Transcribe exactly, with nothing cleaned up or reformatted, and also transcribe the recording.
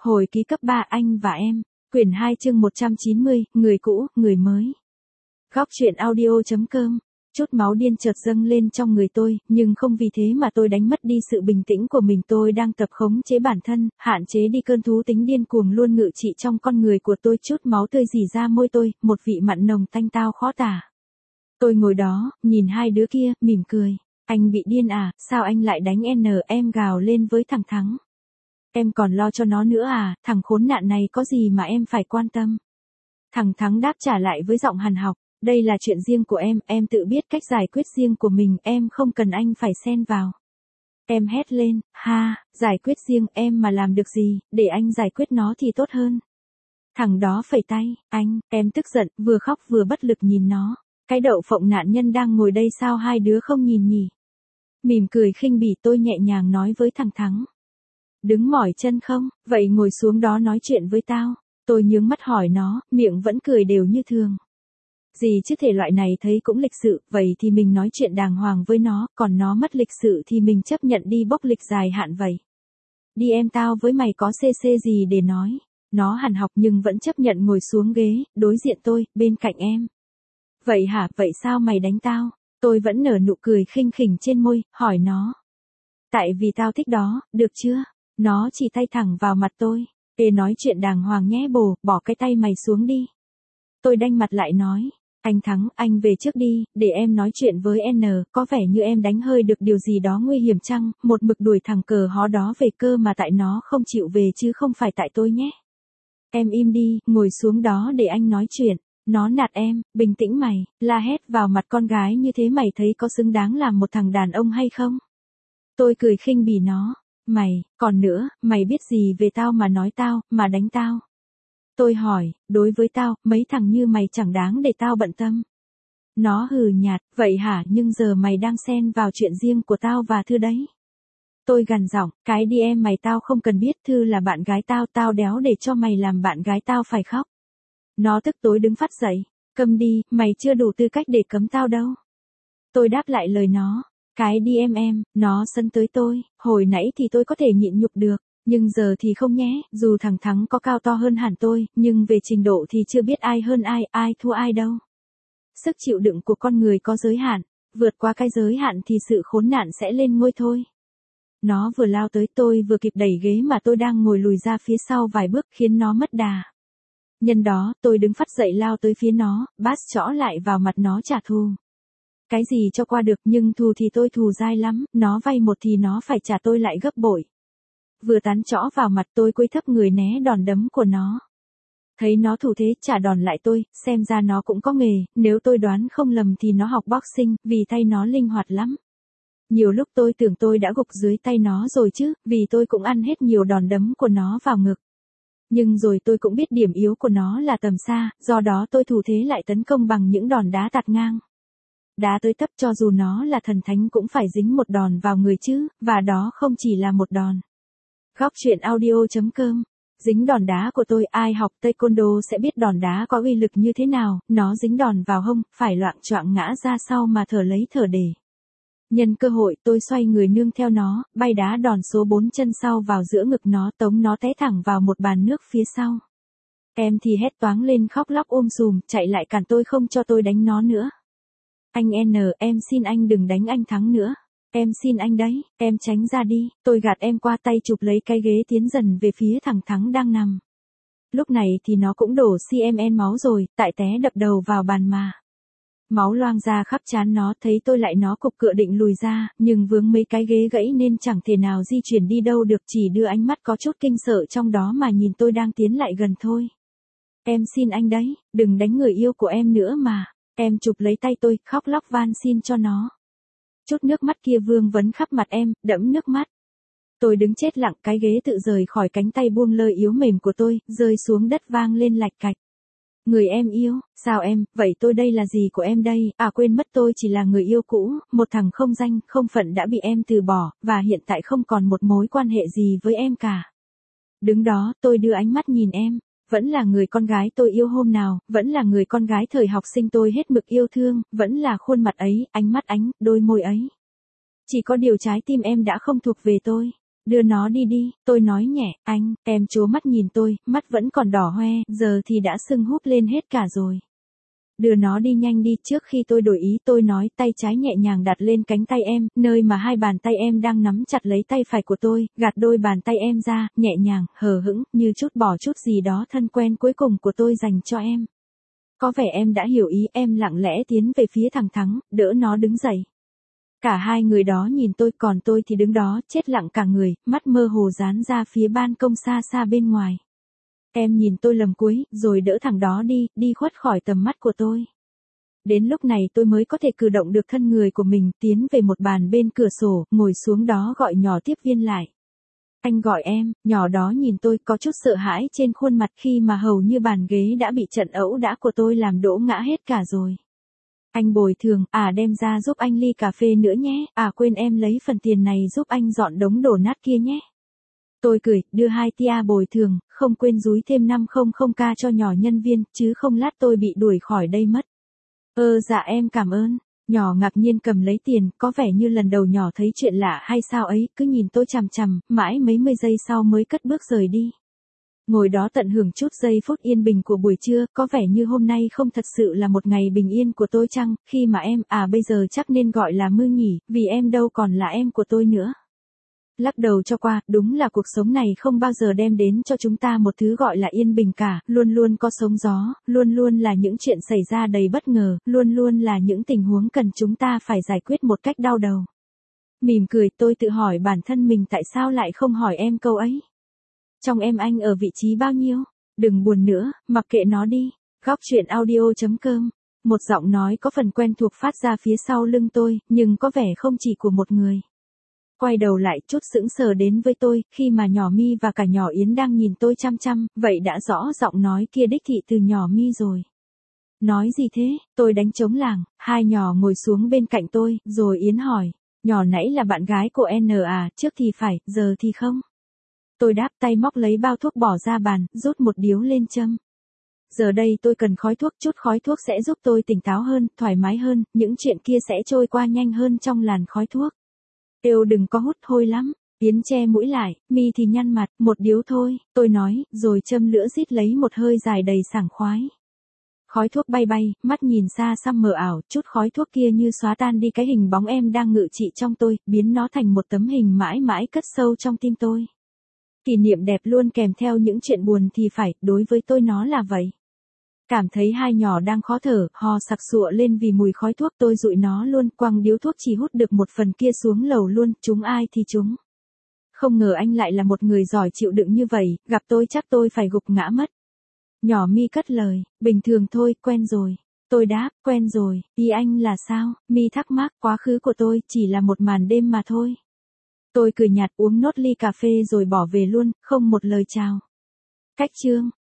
Hồi ký cấp ba anh và em. Quyển hai chương một trăm chín mươi, người cũ, người mới. Góc truyện audio chấm com. Chút máu điên chợt dâng lên trong người tôi, nhưng không vì thế mà tôi đánh mất đi sự bình tĩnh của mình. Tôi đang tập khống chế bản thân, hạn chế đi cơn thú tính điên cuồng luôn ngự trị trong con người của tôi. Chút máu tươi rỉ ra môi tôi, một vị mặn nồng tanh tao khó tả. Tôi ngồi đó, nhìn hai đứa kia, mỉm cười. Anh bị điên à, sao anh lại đánh N? Em gào lên với thằng Thắng. Em còn lo cho nó nữa à, thằng khốn nạn này có gì mà em phải quan tâm. Thằng Thắng đáp trả lại với giọng hằn học. Đây là chuyện riêng của em, em tự biết cách giải quyết riêng của mình, em không cần anh phải xen vào. Em hét lên, ha, giải quyết riêng em mà làm được gì, để anh giải quyết nó thì tốt hơn. Thằng đó phẩy tay, anh, em tức giận, vừa khóc vừa bất lực nhìn nó. Cái đậu phộng nạn nhân đang ngồi đây sao hai đứa không nhìn nhỉ? Mỉm cười khinh bỉ tôi nhẹ nhàng nói với thằng Thắng. Đứng mỏi chân không, vậy ngồi xuống đó nói chuyện với tao. Tôi nhướng mắt hỏi nó, miệng vẫn cười đều như thường. Gì chứ thể loại này thấy cũng lịch sự, vậy thì mình nói chuyện đàng hoàng với nó, còn nó mất lịch sự thì mình chấp nhận đi bốc lịch dài hạn vậy. Đi em, tao với mày có xê xê gì để nói. Nó hằn học nhưng vẫn chấp nhận ngồi xuống ghế, đối diện tôi, bên cạnh em. Vậy hả, vậy sao mày đánh tao? Tôi vẫn nở nụ cười khinh khỉnh trên môi, hỏi nó. Tại vì tao thích đó, được chưa? Nó chỉ tay thẳng vào mặt tôi. Ê, nói chuyện đàng hoàng nhé bồ, bỏ cái tay mày xuống đi. Tôi đanh mặt lại nói. Anh Thắng, anh về trước đi, để em nói chuyện với N, có vẻ như em đánh hơi được điều gì đó nguy hiểm chăng, một mực đuổi thằng cờ hó đó về cơ mà tại nó không chịu về chứ không phải tại tôi nhé. Em im đi, ngồi xuống đó để anh nói chuyện. Nó nạt em, bình tĩnh mày, la hét vào mặt con gái như thế mày thấy có xứng đáng làm một thằng đàn ông hay không? Tôi cười khinh bỉ nó. Mày, còn nữa, mày biết gì về tao mà nói tao, mà đánh tao? Tôi hỏi, đối với tao, mấy thằng như mày chẳng đáng để tao bận tâm. Nó hừ nhạt, vậy hả, nhưng giờ mày đang xen vào chuyện riêng của tao và Thư đấy. Tôi gằn giọng, cái đi em mày tao không cần biết, Thư là bạn gái tao, tao đéo để cho mày làm bạn gái tao phải khóc. Nó tức tối đứng phát dậy, câm đi, mày chưa đủ tư cách để cấm tao đâu. Tôi đáp lại lời nó, cái đi em em, nó sân tới tôi, hồi nãy thì tôi có thể nhịn nhục được. Nhưng giờ thì không nhé, dù thằng Thắng có cao to hơn hẳn tôi, nhưng về trình độ thì chưa biết ai hơn ai, ai thua ai đâu. Sức chịu đựng của con người có giới hạn, vượt qua cái giới hạn thì sự khốn nạn sẽ lên ngôi thôi. Nó vừa lao tới tôi vừa kịp đẩy ghế mà tôi đang ngồi lùi ra phía sau vài bước khiến nó mất đà. Nhân đó, tôi đứng phắt dậy lao tới phía nó, bát chõ lại vào mặt nó trả thù. Cái gì cho qua được nhưng thù thì tôi thù dai lắm, nó vay một thì nó phải trả tôi lại gấp bội. Vừa tán chõ vào mặt tôi cúi thấp người né đòn đấm của nó. Thấy nó thủ thế trả đòn lại tôi, xem ra nó cũng có nghề, nếu tôi đoán không lầm thì nó học boxing, vì tay nó linh hoạt lắm. Nhiều lúc tôi tưởng tôi đã gục dưới tay nó rồi chứ, vì tôi cũng ăn hết nhiều đòn đấm của nó vào ngực. Nhưng rồi tôi cũng biết điểm yếu của nó là tầm xa, do đó tôi thủ thế lại tấn công bằng những đòn đá tạt ngang. Đá tới tấp cho dù nó là thần thánh cũng phải dính một đòn vào người chứ, và đó không chỉ là một đòn. Góc truyện audio chấm com. Dính đòn đá của tôi, ai học taekwondo sẽ biết đòn đá có uy lực như thế nào, nó dính đòn vào hông, phải loạng choạng ngã ra sau mà thở lấy thở để. Nhân cơ hội tôi xoay người nương theo nó, bay đá đòn số bốn chân sau vào giữa ngực nó, tống nó té thẳng vào một bàn nước phía sau. Em thì hét toáng lên khóc lóc ôm sùm, chạy lại cản tôi không cho tôi đánh nó nữa. Anh N, em xin anh đừng đánh anh Thắng nữa. Em xin anh đấy, em tránh ra đi, tôi gạt em qua tay chụp lấy cái ghế tiến dần về phía thằng Thắng đang nằm. Lúc này thì nó cũng đổ xê em en máu rồi, tại té đập đầu vào bàn mà. Máu loang ra khắp trán nó, thấy tôi lại nó cục cựa định lùi ra, nhưng vướng mấy cái ghế gãy nên chẳng thể nào di chuyển đi đâu được, chỉ đưa ánh mắt có chút kinh sợ trong đó mà nhìn tôi đang tiến lại gần thôi. Em xin anh đấy, đừng đánh người yêu của em nữa mà. Em chụp lấy tay tôi, khóc lóc van xin cho nó. Chút nước mắt kia vương vấn khắp mặt em, đẫm nước mắt. Tôi đứng chết lặng, cái ghế tự rời khỏi cánh tay buông lơi yếu mềm của tôi, rơi xuống đất vang lên lạch cạch. Người em yêu, sao em, vậy tôi đây là gì của em đây, à quên mất tôi chỉ là người yêu cũ, một thằng không danh, không phận đã bị em từ bỏ, và hiện tại không còn một mối quan hệ gì với em cả. Đứng đó, tôi đưa ánh mắt nhìn em. Vẫn là người con gái tôi yêu hôm nào, vẫn là người con gái thời học sinh tôi hết mực yêu thương, vẫn là khuôn mặt ấy, ánh mắt ánh, đôi môi ấy. Chỉ có điều trái tim em đã không thuộc về tôi. Đưa nó đi đi, tôi nói nhẹ. Anh, em trố mắt nhìn tôi, mắt vẫn còn đỏ hoe, giờ thì đã sưng húp lên hết cả rồi. Đưa nó đi nhanh đi. Trước khi tôi đổi ý tôi nói, tay trái nhẹ nhàng đặt lên cánh tay em, nơi mà hai bàn tay em đang nắm chặt lấy tay phải của tôi, gạt đôi bàn tay em ra, nhẹ nhàng, hờ hững, như chút bỏ chút gì đó thân quen cuối cùng của tôi dành cho em. Có vẻ em đã hiểu ý, em lặng lẽ tiến về phía thằng Thắng, đỡ nó đứng dậy. Cả hai người đó nhìn tôi, còn tôi thì đứng đó, chết lặng cả người, mắt mơ hồ dán ra phía ban công xa xa bên ngoài. Em nhìn tôi lầm cuối, rồi đỡ thằng đó đi, đi khuất khỏi tầm mắt của tôi. Đến lúc này tôi mới có thể cử động được thân người của mình, tiến về một bàn bên cửa sổ, ngồi xuống đó gọi nhỏ tiếp viên lại. Anh gọi em. Nhỏ đó nhìn tôi, có chút sợ hãi trên khuôn mặt khi mà hầu như bàn ghế đã bị trận ẩu đả của tôi làm đổ ngã hết cả rồi. Anh bồi thường. À, đem ra giúp anh ly cà phê nữa nhé. À, quên, em lấy phần tiền này giúp anh dọn đống đổ nát kia nhé. Tôi cười, đưa hai tia bồi thường, không quên dúi thêm năm mươi k cho nhỏ nhân viên, chứ không lát tôi bị đuổi khỏi đây mất. Ơ dạ em cảm ơn. Nhỏ ngạc nhiên cầm lấy tiền, có vẻ như lần đầu nhỏ thấy chuyện lạ hay sao ấy, cứ nhìn tôi chằm chằm, mãi mấy mươi giây sau mới cất bước rời đi. Ngồi đó tận hưởng chút giây phút yên bình của buổi trưa, có vẻ như hôm nay không thật sự là một ngày bình yên của tôi chăng, khi mà em, à bây giờ chắc nên gọi là mơ nhỉ, vì em đâu còn là em của tôi nữa. Lắc đầu cho qua, đúng là cuộc sống này không bao giờ đem đến cho chúng ta một thứ gọi là yên bình cả, luôn luôn có sóng gió, luôn luôn là những chuyện xảy ra đầy bất ngờ, luôn luôn là những tình huống cần chúng ta phải giải quyết một cách đau đầu. Mỉm cười, tôi tự hỏi bản thân mình tại sao lại không hỏi em câu ấy. Trong em anh ở vị trí bao nhiêu? Đừng buồn nữa, mặc kệ nó đi. Góc truyện audio chấm com. Một giọng nói có phần quen thuộc phát ra phía sau lưng tôi, nhưng có vẻ không chỉ của một người. Quay đầu lại, chút sững sờ đến với tôi, khi mà nhỏ My và cả nhỏ Yến đang nhìn tôi chăm chăm, vậy đã rõ giọng nói kia đích thị từ nhỏ My rồi. Nói gì thế? Tôi đánh trống lảng, hai nhỏ ngồi xuống bên cạnh tôi, rồi Yến hỏi, nhỏ nãy là bạn gái của N à, trước thì phải, giờ thì không? Tôi đáp, tay móc lấy bao thuốc bỏ ra bàn, rút một điếu lên châm. Giờ đây tôi cần khói thuốc, chút khói thuốc sẽ giúp tôi tỉnh táo hơn, thoải mái hơn, những chuyện kia sẽ trôi qua nhanh hơn trong làn khói thuốc. Yêu đừng có hút, hôi lắm. Yến che mũi lại, My thì nhăn mặt, một điếu thôi, tôi nói, rồi châm lửa rít lấy một hơi dài đầy sảng khoái. Khói thuốc bay bay, mắt nhìn xa xăm mờ ảo, chút khói thuốc kia như xóa tan đi cái hình bóng em đang ngự trị trong tôi, biến nó thành một tấm hình mãi mãi cất sâu trong tim tôi. Kỷ niệm đẹp luôn kèm theo những chuyện buồn thì phải, đối với tôi nó là vậy. Cảm thấy hai nhỏ đang khó thở, ho sặc sụa lên vì mùi khói thuốc, tôi dụi nó luôn, quăng điếu thuốc chỉ hút được một phần kia xuống lầu luôn, chúng ai thì chúng. Không ngờ anh lại là một người giỏi chịu đựng như vậy, gặp tôi chắc tôi phải gục ngã mất. Nhỏ My cất lời, bình thường thôi, quen rồi. Tôi đáp, quen rồi, ý anh là sao? My thắc mắc, quá khứ của tôi chỉ là một màn đêm mà thôi. Tôi cười nhạt, uống nốt ly cà phê rồi bỏ về luôn, không một lời chào. Cách chương.